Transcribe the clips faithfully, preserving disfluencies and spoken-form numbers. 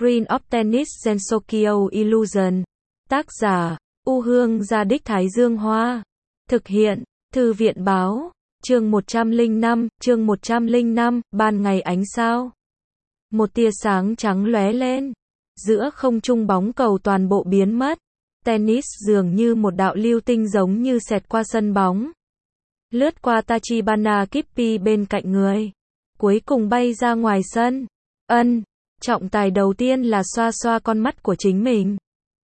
Queen of Tennis Gensokyo Illusion. Tác giả, U Hương Gia Đích Thái Dương Hoa. Thực hiện, Thư viện Báo. Chương một trăm lẻ năm, chương một trăm lẻ năm, ban ngày ánh sao. Một tia sáng trắng lóe lên. Giữa không trung bóng cầu toàn bộ biến mất. Tennis dường như một đạo lưu tinh giống như xẹt qua sân bóng. Lướt qua Tachibana Kippi bên cạnh người. Cuối cùng bay ra ngoài sân. Ân, trọng tài đầu tiên là xoa xoa con mắt của chính mình.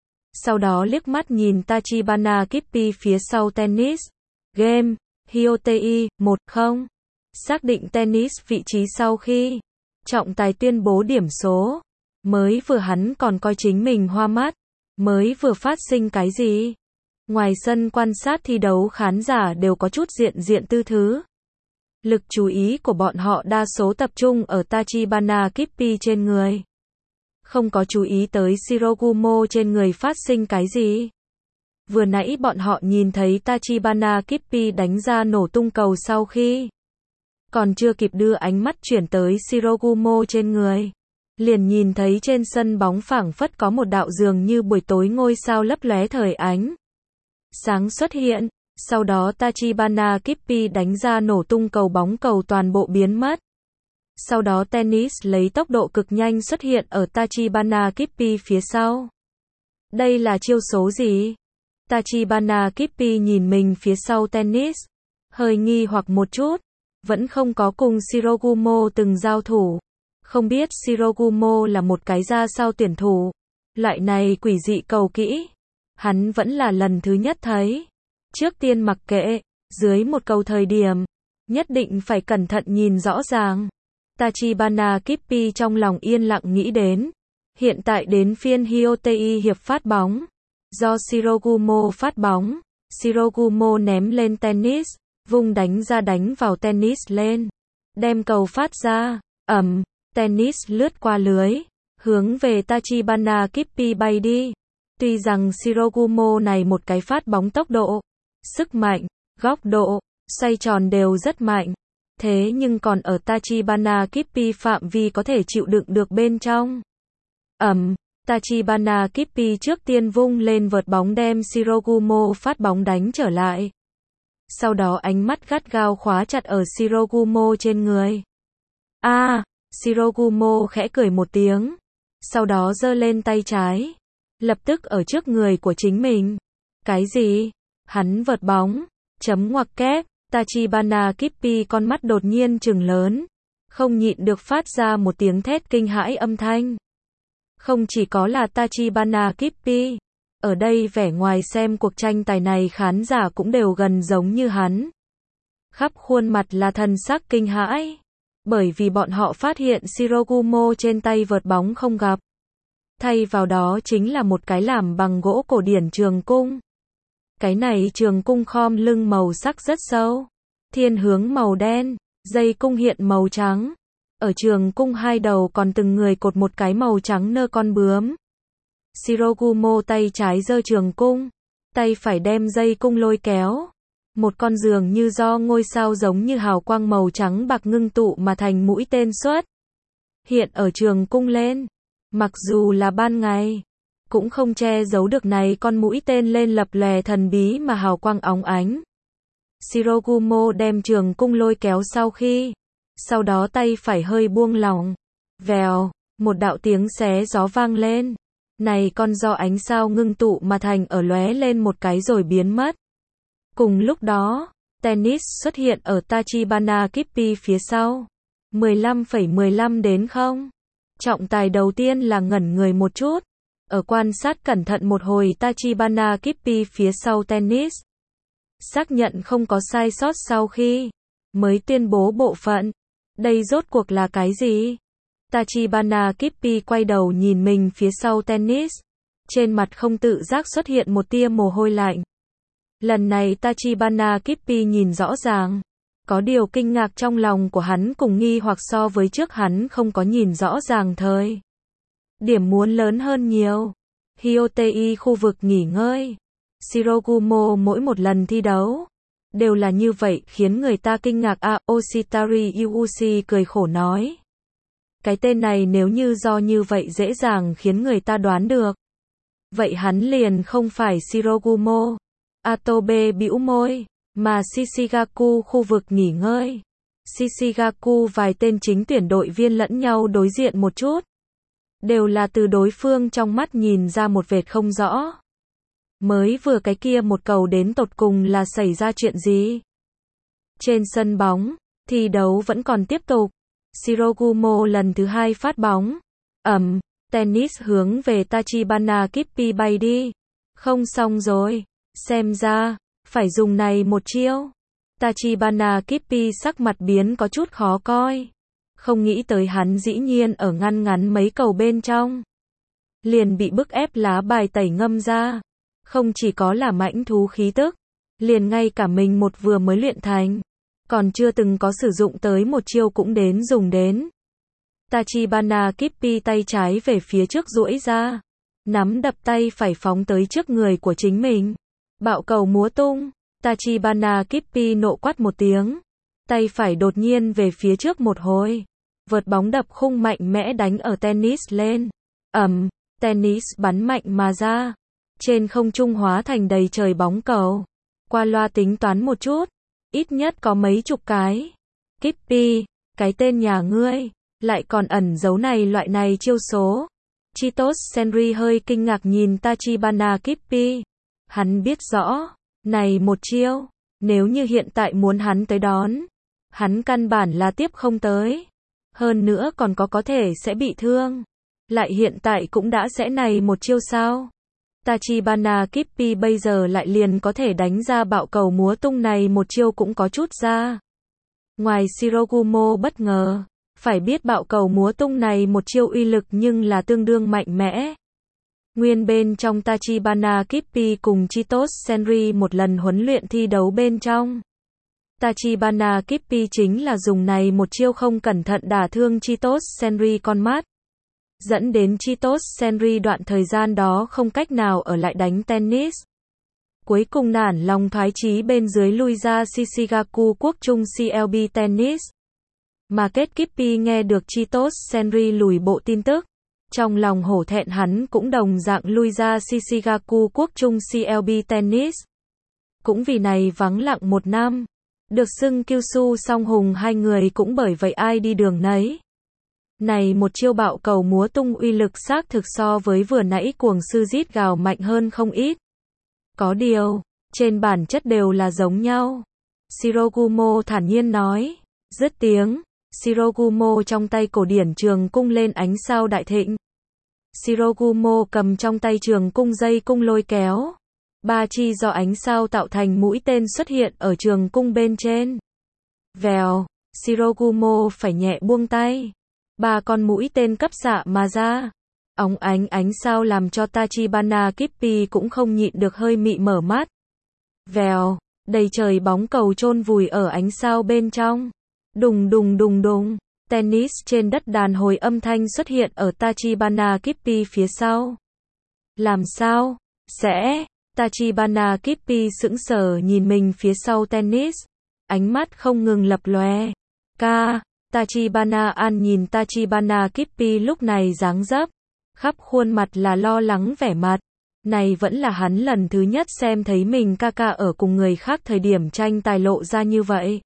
Sau đó liếc mắt nhìn Tachibana Kippi phía sau tennis. Game, Hyotei, một không. Xác định tennis vị trí sau khi trọng tài tuyên bố điểm số. Mới vừa hắn còn coi chính mình hoa mắt. Mới vừa phát sinh cái gì? Ngoài sân quan sát thi đấu khán giả đều có chút diện diện tư thứ. Lực chú ý của bọn họ đa số tập trung ở Tachibana Kippi trên người. Không có chú ý tới Shirogumo trên người phát sinh cái gì. Vừa nãy bọn họ nhìn thấy Tachibana Kippi đánh ra nổ tung cầu sau khi còn chưa kịp đưa ánh mắt chuyển tới Shirogumo trên người. Liền nhìn thấy trên sân bóng phảng phất có một đạo dường như buổi tối ngôi sao lấp lóe thời ánh sáng xuất hiện. Sau đó Tachibana Kippi đánh ra nổ tung cầu, bóng cầu toàn bộ biến mất. Sau đó tennis lấy tốc độ cực nhanh xuất hiện ở Tachibana Kippi phía sau. Đây là chiêu số gì? Tachibana Kippi nhìn mình phía sau tennis. Hơi nghi hoặc một chút. Vẫn không có cùng Shirogumo từng giao thủ. Không biết Shirogumo là một cái ra sao tuyển thủ. Loại này quỷ dị cầu kỹ. Hắn vẫn là lần thứ nhất thấy. Trước tiên mặc kệ, dưới một cầu thời điểm, nhất định phải cẩn thận nhìn rõ ràng. Tachibana Kippi trong lòng yên lặng nghĩ đến. Hiện tại đến phiên Hyotei hiệp phát bóng. Do Shirogumo phát bóng, Shirogumo ném lên tennis, vung đánh ra đánh vào tennis lên. Đem cầu phát ra, ầm, tennis lướt qua lưới, hướng về Tachibana Kippi bay đi. Tuy rằng Shirogumo này một cái phát bóng tốc độ, sức mạnh, góc độ, xoay tròn đều rất mạnh. Thế nhưng còn ở Tachibana Kippi phạm vi có thể chịu đựng được bên trong. Ầm, Tachibana Kippi trước tiên vung lên vợt bóng đem Shirogumo phát bóng đánh trở lại. Sau đó ánh mắt gắt gao khóa chặt ở Shirogumo trên người. A, à, Shirogumo khẽ cười một tiếng. Sau đó giơ lên tay trái. Lập tức ở trước người của chính mình. Cái gì? Hắn vợt bóng. Chấm ngoặc kép. Tachibana Kippi con mắt đột nhiên trừng lớn. Không nhịn được phát ra một tiếng thét kinh hãi âm thanh. Không chỉ có là Tachibana Kippi. Ở đây vẻ ngoài xem cuộc tranh tài này khán giả cũng đều gần giống như hắn. Khắp khuôn mặt là thần sắc kinh hãi. Bởi vì bọn họ phát hiện Shirogumo trên tay vợt bóng không gặp. Thay vào đó chính là một cái làm bằng gỗ cổ điển trường cung. Cái này trường cung khom lưng màu sắc rất sâu. Thiên hướng màu đen, dây cung hiện màu trắng. Ở trường cung hai đầu còn từng người cột một cái màu trắng nơ con bướm. Shirogumo tay trái giơ trường cung, tay phải đem dây cung lôi kéo. Một con dường như do ngôi sao giống như hào quang màu trắng bạc ngưng tụ mà thành mũi tên xuất hiện ở trường cung lên. Mặc dù là ban ngày, cũng không che giấu được này con mũi tên lên lập lòe thần bí mà hào quang óng ánh. Shirogumo đem trường cung lôi kéo sau khi, sau đó tay phải hơi buông lỏng. Vèo, một đạo tiếng xé gió vang lên. Này con do ánh sao ngưng tụ mà thành ở lóe lên một cái rồi biến mất. Cùng lúc đó, tennis xuất hiện ở Tachibana Kippi phía sau. mười lăm phẩy mười lăm đến không. Trọng tài đầu tiên là ngẩn người một chút. Ở quan sát cẩn thận một hồi Tachibana Kippi phía sau tennis. Xác nhận không có sai sót sau khi mới tuyên bố bộ phận. Đây rốt cuộc là cái gì? Tachibana Kippi quay đầu nhìn mình phía sau tennis. Trên mặt không tự giác xuất hiện một tia mồ hôi lạnh. Lần này Tachibana Kippi nhìn rõ ràng. Có điều kinh ngạc trong lòng của hắn cùng nghi hoặc so với trước hắn không có nhìn rõ ràng thời điểm muốn lớn hơn nhiều. Hyotei khu vực nghỉ ngơi. Shirogumo mỗi một lần thi đấu đều là như vậy khiến người ta kinh ngạc. À, Oshitari Yuushi cười khổ nói. Cái tên này nếu như do như vậy dễ dàng khiến người ta đoán được. Vậy hắn liền không phải Shirogumo. Atobe bĩu môi, mà Shishigaku khu vực nghỉ ngơi. Shishigaku vài tên chính tuyển đội viên lẫn nhau đối diện một chút. Đều là từ đối phương trong mắt nhìn ra một vệt không rõ. Mới vừa cái kia một cầu đến tột cùng là xảy ra chuyện gì? Trên sân bóng, thi đấu vẫn còn tiếp tục. Shirogumo lần thứ hai phát bóng. Ầm, tennis hướng về Tachibana Kippi bay đi. Không xong rồi, xem ra, phải dùng này một chiêu. Tachibana Kippi sắc mặt biến có chút khó coi. Không nghĩ tới hắn dĩ nhiên ở ngăn ngắn mấy cầu bên trong. Liền bị bức ép lá bài tẩy ngâm ra. Không chỉ có là mãnh thú khí tức. Liền ngay cả mình một vừa mới luyện thành. Còn chưa từng có sử dụng tới một chiêu cũng đến dùng đến. Tachibana Kippi tay trái về phía trước duỗi ra. Nắm đập tay phải phóng tới trước người của chính mình. Bạo cầu múa tung. Tachibana Kippi nộ quát một tiếng. Tay phải đột nhiên về phía trước một hồi. Vợt bóng đập khung mạnh mẽ đánh ở tennis lên. Ầm, tennis bắn mạnh mà ra. Trên không trung hóa thành đầy trời bóng cầu. Qua loa tính toán một chút. Ít nhất có mấy chục cái. Kippi, cái tên nhà ngươi, lại còn ẩn giấu này loại này chiêu số. Chitos Senri hơi kinh ngạc nhìn Tachibana Kippi. Hắn biết rõ, này một chiêu, nếu như hiện tại muốn hắn tới đón, hắn căn bản là tiếp không tới. Hơn nữa còn có có thể sẽ bị thương. Lại hiện tại cũng đã sẽ này một chiêu sao? Tachibana Kippi bây giờ lại liền có thể đánh ra bạo cầu múa tung này một chiêu cũng có chút ra. Ngoài Shirogumo bất ngờ, phải biết bạo cầu múa tung này một chiêu uy lực nhưng là tương đương mạnh mẽ. Nguyên bên trong Tachibana Kippi cùng Chitos Senri một lần huấn luyện thi đấu bên trong. Tachibana Kippi chính là dùng này một chiêu không cẩn thận đả thương Chitos Senri con mắt. Dẫn đến Chitos Senri đoạn thời gian đó không cách nào ở lại đánh tennis. Cuối cùng nản lòng thoái chí bên dưới lui ra Shishigaku quốc trung xê lờ bê Tennis. Mà kết Kippi nghe được Chitos Senri lùi bộ tin tức. Trong lòng hổ thẹn hắn cũng đồng dạng lui ra Shishigaku quốc trung xê lờ bê Tennis. Cũng vì này vắng lặng một năm. Được xưng Kyushu song hùng hai người cũng bởi vậy ai đi đường nấy. Này một chiêu bạo cầu múa tung uy lực xác thực so với vừa nãy cuồng sư rít gào mạnh hơn không ít. Có điều, trên bản chất đều là giống nhau. Shirogumo thản nhiên nói. Dứt tiếng, Shirogumo trong tay cổ điển trường cung lên ánh sao đại thịnh. Shirogumo cầm trong tay trường cung dây cung lôi kéo. Ba chi do ánh sao tạo thành mũi tên xuất hiện ở trường cung bên trên. Vèo, Shirogumo phải nhẹ buông tay. Ba con mũi tên cấp xạ mà ra. Óng ánh ánh sao làm cho Tachibana Kippi cũng không nhịn được hơi mị mở mắt. Vèo, đầy trời bóng cầu chôn vùi ở ánh sao bên trong. Đùng đùng đùng đùng, tennis trên đất đàn hồi âm thanh xuất hiện ở Tachibana Kippi phía sau. Làm sao? Sẽ, Tachibana Kippi sững sờ nhìn mình phía sau tennis. Ánh mắt không ngừng lập lòe. Ca, Tachibana An nhìn Tachibana Kippi lúc này dáng dấp. Khắp khuôn mặt là lo lắng vẻ mặt. Này vẫn là hắn lần thứ nhất xem thấy mình ca ca ở cùng người khác thời điểm tranh tài lộ ra như vậy.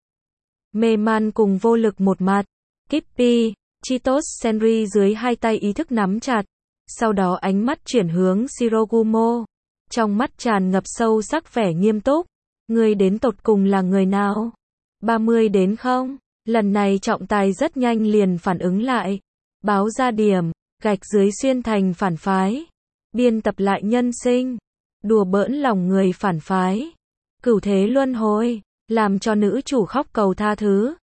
Mê man cùng vô lực một mặt. Kippi, Chitos Senri dưới hai tay ý thức nắm chặt. Sau đó ánh mắt chuyển hướng Shirogumo. Trong mắt tràn ngập sâu sắc vẻ nghiêm túc. Người đến tột cùng là người nào? ba mươi đến không? Lần này trọng tài rất nhanh liền phản ứng lại. Báo ra điểm, gạch dưới xuyên thành phản phái. Biên tập lại nhân sinh. Đùa bỡn lòng người phản phái. Cửu thế luân hồi, làm cho nữ chủ khóc cầu tha thứ.